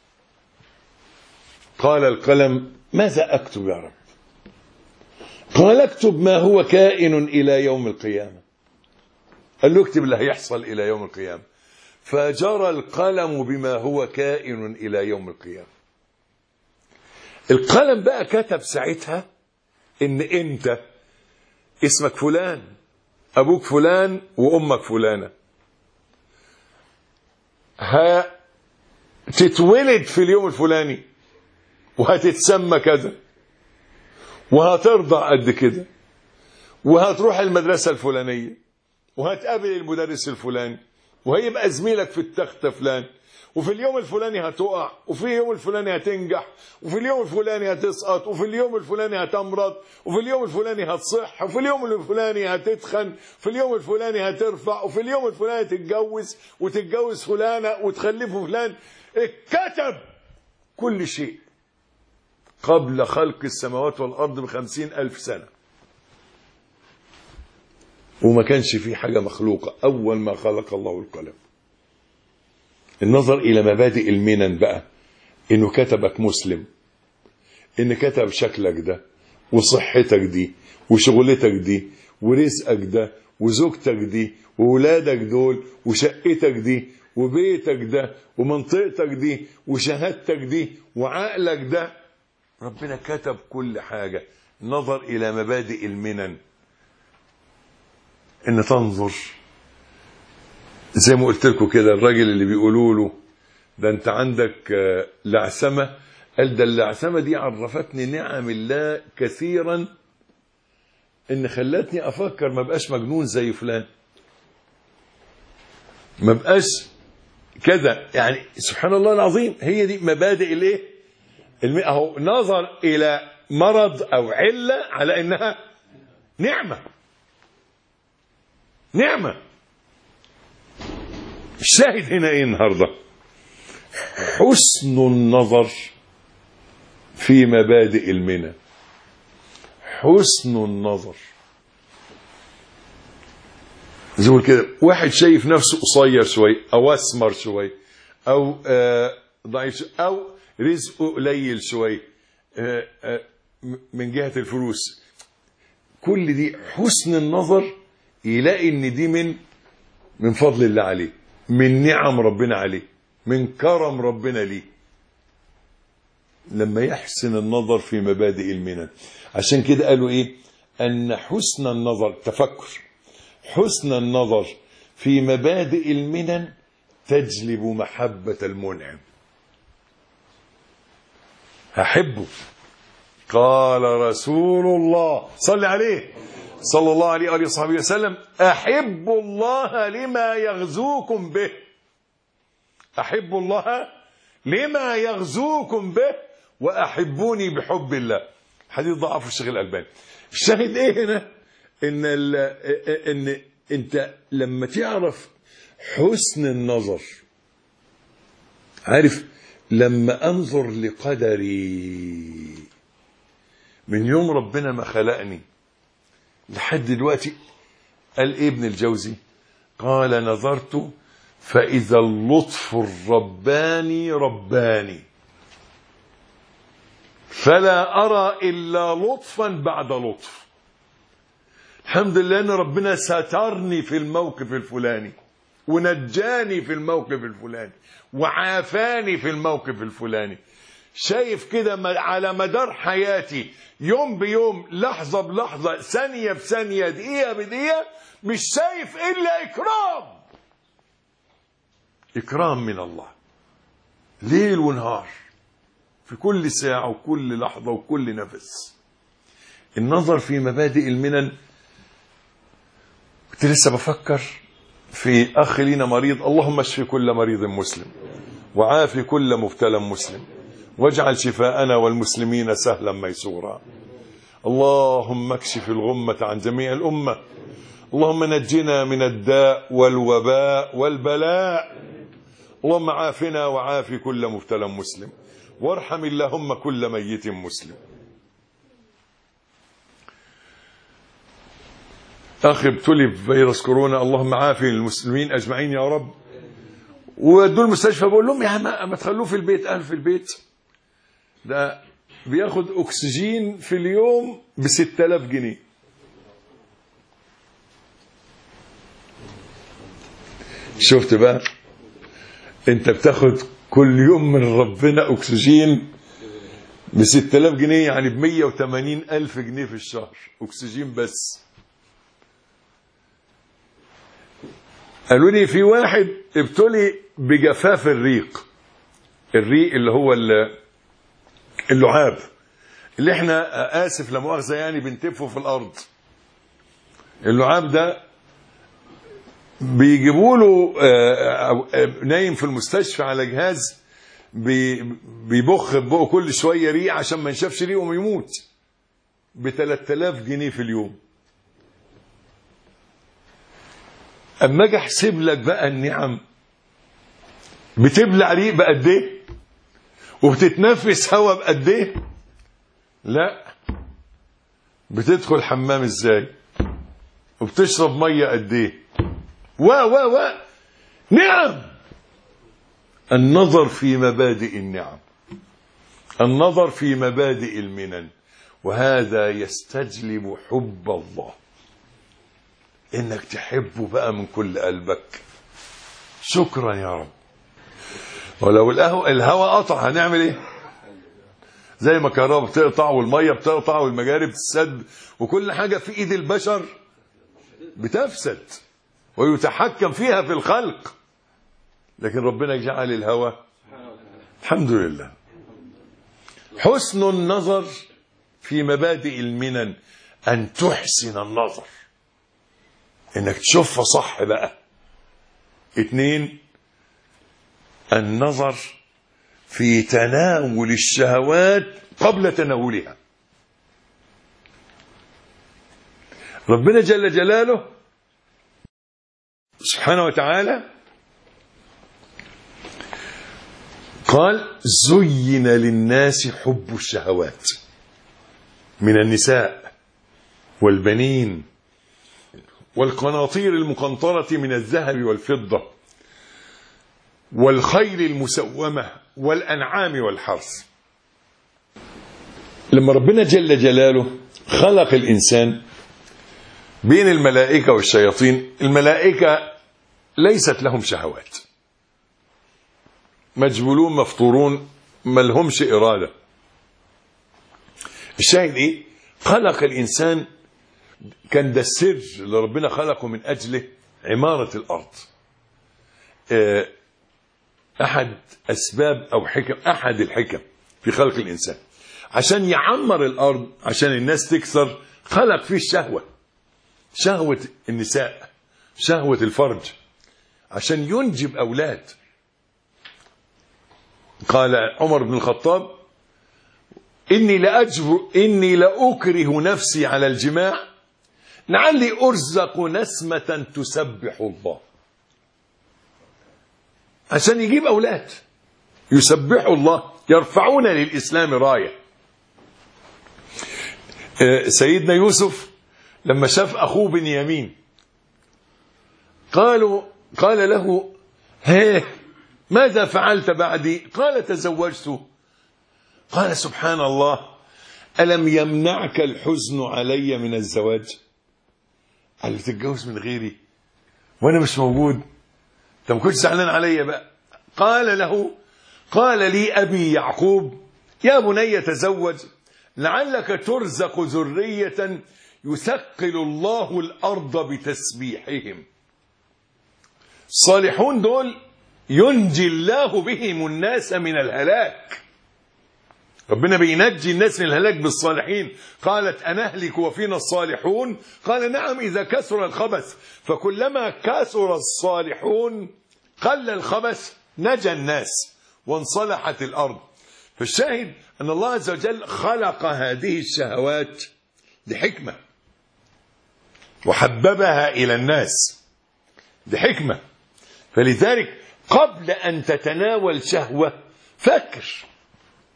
قال القلم ماذا أكتب يا رب؟ قال اكتب ما هو كائن إلى يوم القيامة. قال له اكتب اللي هيحصل إلى يوم القيامة. فجرى القلم بما هو كائن إلى يوم القيامة. القلم بقى كتب ساعتها إن أنت اسمك فلان، أبوك فلان، وأمك فلانة، هتتولد في اليوم الفلاني، وهتتسمى كذا، وهترضع قد كده، وهتروح المدرسة الفلانية، وهتقابل المدرس الفلاني، وهيبقى زميلك في التختة فلان، وفي اليوم الفلاني هتقع، وفي اليوم الفلاني هتنجح، وفي اليوم الفلاني هتسقط، وفي اليوم الفلاني هتمرض، وفي اليوم الفلاني هتصح، وفي اليوم الفلاني هتتخن، في اليوم الفلاني هترفع، وفي اليوم الفلاني تتجوز، وتتجوز فلانة، وتخلفه فلان. اتكتب كل شيء قبل خلق السماوات والأرض ب50,000 سنة، وما كانش فيه حاجة مخلوقة أول ما خلق الله القلم. النظر إلى مبادئ المنن بقى، إنه كتبك مسلم، إن كتب شكلك ده، وصحتك دي، وشغلتك دي، ورزقك ده، وزوجتك دي، وولادك دول، وشقتك دي، وبيتك ده، ومنطقتك دي، وشهادتك دي، وعقلك ده. ربنا كتب كل حاجة. نظر إلى مبادئ المنن، إن تنظر زي ما قلت لكم كده. الراجل اللي بيقولوا له ده أنت عندك لعثمة، قال ده اللعثمة دي عرفتني نعم الله كثيرا إن خلتني أفكر ما بقاش مجنون زي فلان، ما بقاش كذا. يعني سبحان الله العظيم، هي دي مبادئ الايه؟ اهو نظر الى مرض او عله على انها نعمه. نعمه. الشاهد هنا ايه النهارده؟ حسن النظر في مبادئ المنن. حسن النظر. زي ما كده واحد شايف نفسه قصير شوي، او اسمر شوي، او ضعيف، او رزقه قليل شوي من جهة الفلوس. كل دي حسن النظر، يلاقي ان دي من فضل الله عليه، من نعم ربنا عليه، من كرم ربنا ليه، لما يحسن النظر في مبادئ المنن. عشان كده قالوا ايه؟ ان حسن النظر، تفكر، حسن النظر في مبادئ المنن تجلب محبة المنعم. هحبه. قال رسول الله صلى عليه صلى الله عليه وآله وصحبه وسلم: أحب الله لما يغزوكم به. أحب الله لما يغزوكم به وأحبوني بحب الله. حديث ضعف الشيخ الألباني. الشاهد ايه هنا؟ ان انت لما تعرف حسن النظر، عارف لما انظر لقدري من يوم ربنا ما خلقني لحد دلوقتي، قال ايه ابن الجوزي؟ قال: نظرت فإذا اللطف الرباني رباني، فلا أرى إلا لطفا بعد لطف. الحمد لله ان ربنا سترني في الموقف الفلاني، ونجاني في الموقف الفلاني، وعافاني في الموقف الفلاني. شايف كده على مدار حياتي، يوم بيوم، لحظة بلحظة، ثانية بثانية، دقيقة بدقيقة، مش شايف إلا إكرام. إكرام من الله ليل ونهار، في كل ساعة وكل لحظة وكل نفس. النظر في مبادئ المنن. كنت لسه بفكر في أخ لينا مريض، اللهم اشف كل مريض مسلم، وعافي كل مبتلى مسلم، واجعل شفاءنا والمسلمين سهلا ميسورا. اللهم اكشف الغمة عن جميع الأمة. اللهم نجنا من الداء والوباء والبلاء. اللهم عافنا وعافي كل مبتلى مسلم، وارحم اللهم كل ميت مسلم. أخي ابتلي بفيروس كورونا، اللهم عافي المسلمين أجمعين يا رب. ودوا المستشفى، بقول لهم يا ما تخلوه في البيت. قال في البيت ده بياخد أكسجين في اليوم ب6000 جنيه. شفت بقى، انت بتاخد كل يوم من ربنا أكسجين ب6000 جنيه، يعني ب180,000 جنيه في الشهر أكسجين بس. قالوا لي في واحد ابتلي بجفاف الريق اللي هو اللعاب اللي احنا آسف لا مؤاخذة يعني بنتفه في الأرض. اللعاب ده بيجيبوا له نايم في المستشفى على جهاز بيبخ بقه كل شوية ريق عشان ما ينشفش ريقه ويموت، ب3000 جنيه في اليوم. اما اجي احسب لك بقى النعم، بتبلع ريق بقد ايه وبتتنفس هواء بقد ايه، لا بتدخل حمام ازاي وبتشرب ميه قد ايه، نعم. النظر في مبادئ النعم، النظر في مبادئ المنن، وهذا يستجلب حب الله، انك تحبه بقى من كل قلبك. شكرا يا رب. ولو الهواء قطع هنعمل ايه؟ زي ما الكهرباء بتقطع والميه بتقطع والمجاري بتسد وكل حاجه في ايد البشر بتفسد ويتحكم فيها في الخلق، لكن ربنا جعل الهواء الحمد لله. حسن النظر في مبادئ المنن، ان تحسن النظر، انك تشوفها صح بقى. 2 النظر في تناول الشهوات قبل تناولها. ربنا جل جلاله سبحانه وتعالى قال زين للناس حب الشهوات من النساء والبنين والقناطير المقنطرة من الذهب والفضة والخيل المسومة والأنعام والحرث. لما ربنا جل جلاله خلق الإنسان بين الملائكة والشياطين، الملائكة ليست لهم شهوات، مجبولون مفطورون ما لهمش إرادة. الشاهد إيه؟ خلق الإنسان، كان ده السر اللي ربنا خلقه من أجله عمارة الأرض. أحد أسباب أو حكم، أحد الحكم في خلق الإنسان عشان يعمر الأرض، عشان الناس تكسر، خلق فيه الشهوة، شهوة النساء، شهوة الفرج، عشان ينجب أولاد. قال عمر بن الخطاب إني لأكره نفسي على الجماع لعلي أرزق نسمة تسبح الله، عشان يجيب أولاد يسبحوا الله، يرفعون للإسلام راية. سيدنا يوسف لما شاف أخوه بنيامين قال له ماذا فعلت بعدي؟ قال تزوجت. قال سبحان الله، ألم يمنعك الحزن علي من الزواج؟ قال تتجوز من غيري وأنا مش موجود، أنت ما كنتش زعلان عليا بقى؟ قال لي أبي يعقوب يا بني تزوج لعلك ترزق ذرية يثقل الله الأرض بتسبيحهم. الصالحون دول ينجي الله بهم الناس من الهلاك، ربنا بينجي الناس من الهلاك بالصالحين. قالت أنهلك وفينا الصالحون؟ قال نعم إذا كثر الخبث، فكلما كثر الصالحون قل الخبث نجا الناس وانصلحت الأرض. فالشاهد أن الله عز وجل خلق هذه الشهوات لحكمة وحببها إلى الناس لحكمة. فلذلك قبل أن تتناول شهوة فكر.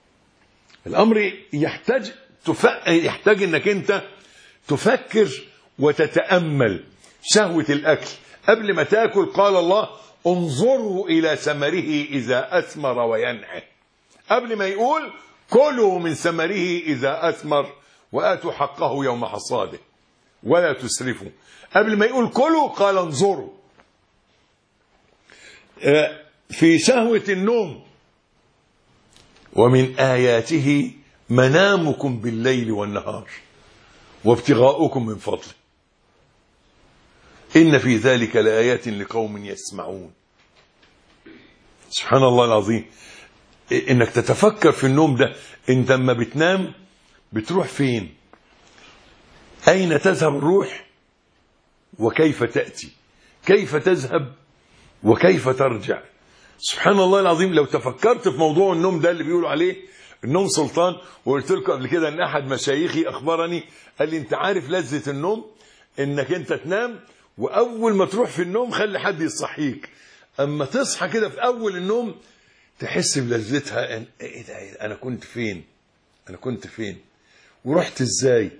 الأمر يحتاج أنك أنت تفكر وتتأمل شهوة الأكل قبل ما تاكل. قال الله انظروا إلى ثمره إذا أثمر وينعه، قبل ما يقول كلوا من ثمره إذا أثمر وآتوا حقه يوم حصاده ولا تسرفوا. قبل ما يقول كلوا قال انظروا. في شهوة النوم ومن آياته منامكم بالليل والنهار وابتغاؤكم من فضله إن في ذلك لآيات لقوم يسمعون. سبحان الله العظيم، إنك تتفكر في النوم ده. إنت لما بتنام بتروح فين؟ أين تذهب الروح؟ وكيف تأتي؟ كيف تذهب وكيف ترجع؟ سبحان الله العظيم. لو تفكرت في موضوع النوم ده اللي بيقولوا عليه النوم سلطان، وقلت لكم قبل كده ان احد مشايخي اخبرني قال لي انت عارف لذة النوم انك انت تنام واول ما تروح في النوم خلي حد يصحيك، اما تصحى كده في اول النوم تحس بلذتها. ايه ده؟ انا كنت فين؟ انا كنت فين ورحت ازاي؟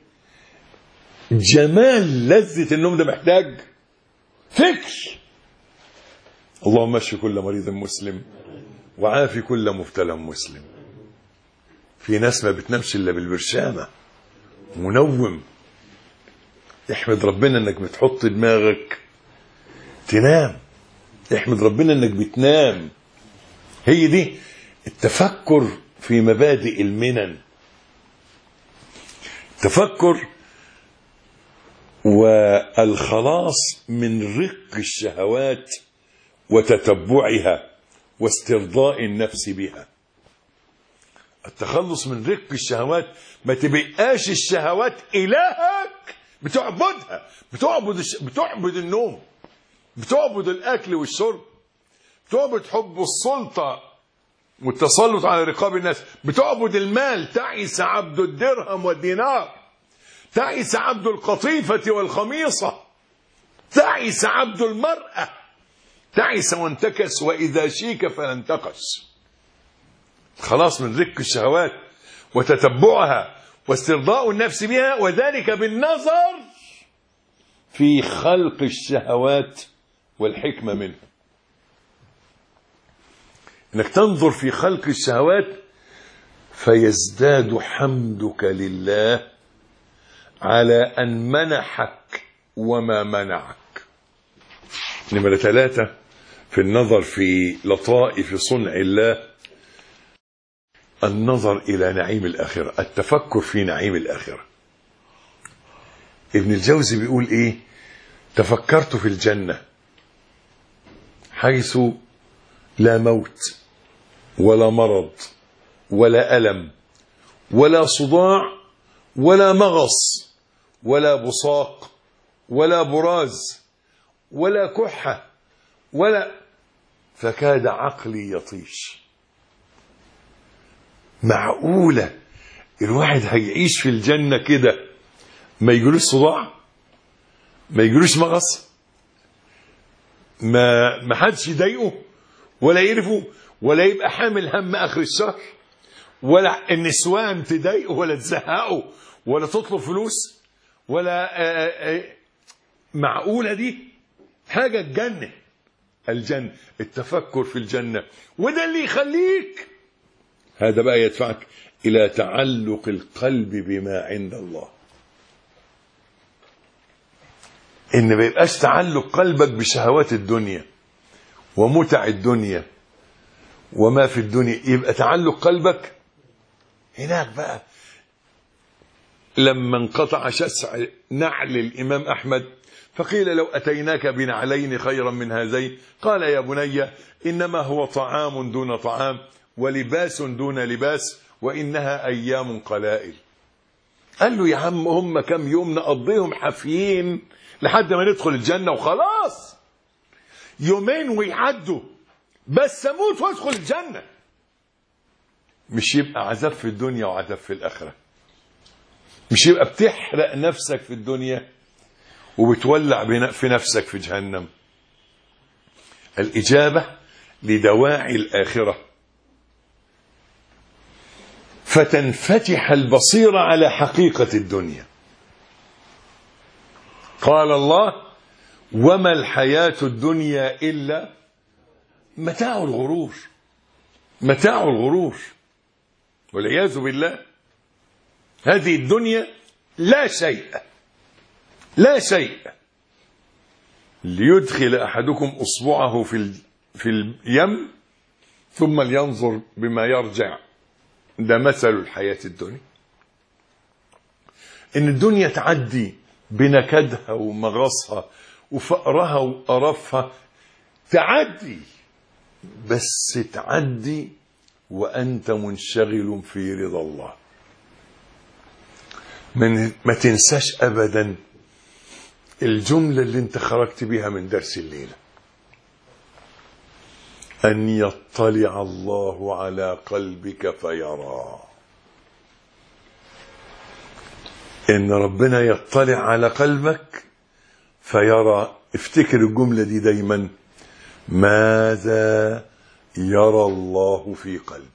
جمال لذة النوم ده محتاج فكر. اللهم اشف كل مريض مسلم وعافي كل مبتلى مسلم. في ناس ما بتنامش الا بالبرشامه منوم. احمد ربنا انك بتحط دماغك تنام، احمد ربنا انك بتنام. هي دي التفكر في مبادئ المنن، تفكر والخلاص من رق الشهوات وتتبعها واسترضاء النفس بها. التخلص من رق الشهوات، ما تبقاش الشهوات إلهك بتعبدها، بتعبد النوم، بتعبد الأكل والشرب، بتعبد حب السلطة والتسلط على رقاب الناس، بتعبد المال. تعس عبد الدرهم والدينار، تعس عبد القطيفة والخميصة، تعس عبد المرأة، تعس وانتكس وإذا شيك فلا انتقش. خلاص من رق الشهوات وتتبعها واسترضاء النفس بها، وذلك بالنظر في خلق الشهوات والحكمة منها. انك تنظر في خلق الشهوات فيزداد حمدك لله على أن منحك وما منعك. نمرة 3 في النظر في لطائف صنع الله النظر إلى نعيم الآخرة، التفكر في نعيم الآخرة. ابن الجوزي بيقول إيه؟ تفكرت في الجنة حيث لا موت ولا مرض ولا ألم ولا صداع ولا مغص ولا بصاق ولا براز ولا كحة ولا، فكاد عقلي يطيش. معقولة الواحد هيعيش في الجنة كده ما يجيلوش صداع، ما يجيلوش مغص، ما حدش يضايقه ولا يقرفه ولا يبقى حامل هم آخر الشهر، ولا النسوان تضايقه ولا تزهقه ولا تطلب فلوس ولا معقولة دي حاجة الجنة. الجنة التفكر في الجنة، وده اللي يخليك، هذا بقى يدفعك إلى تعلق القلب بما عند الله. إن ما يبقاش تعلق قلبك بشهوات الدنيا ومتع الدنيا وما في الدنيا، يبقى تعلق قلبك هناك بقى. لما انقطع شسع نعل الإمام أحمد فقيل لو أتيناك بنعلين خيرا من هذين، قال يا بني إنما هو طعام دون طعام ولباس دون لباس وإنها أيام قلائل. قال له يا عم هم كم يوم نقضيهم حافيين لحد ما ندخل الجنة وخلاص، يومين ويعدوا بس اموت وادخل الجنة. مش يبقى عذاب في الدنيا وعذاب في الآخرة، مش يبقى بتحرق نفسك في الدنيا وبتولع في نفسك في جهنم. الإجابة لدواعي الآخرة فتنفتح البصيرة على حقيقة الدنيا. قال الله وما الحياة الدنيا إلا متاع الغرور. متاع الغرور والعياذ بالله. هذه الدنيا لا شيء، لا شيء. ليدخل أحدكم أصبعه في اليم ثم لينظر بما يرجع. ده مثل الحياة الدنيا. إن الدنيا تعدي بنكدها ومغصها وفقرها وقرفها، تعدي، بس تعدي وأنت منشغل في رضا الله. ما تنساش أبدا الجملة اللي انت خرجت بيها من درس الليلة: أن يطلع الله على قلبك فيرى. إن ربنا يطلع على قلبك فيرى. افتكر الجملة دي دايما: ماذا يرى الله في قلبك؟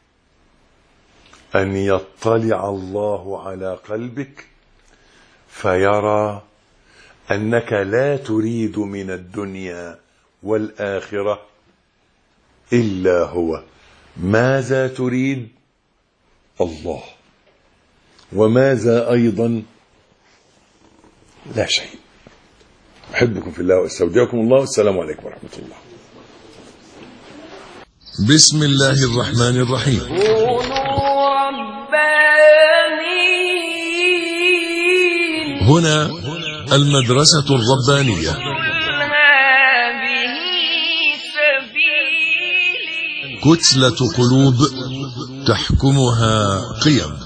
أن يطلع الله على قلبك فيرى أنك لا تريد من الدنيا والآخرة إلا هو. ماذا تريد؟ الله. وماذا أيضا؟ لا شيء. أحبكم في الله وأستودعكم الله، والسلام عليكم ورحمة الله. بسم الله الرحمن الرحيم. كونوا ربانيين. هنا المدرسة الربانية. هذه سبيلي. كتلة قلوب تحكمها قيم.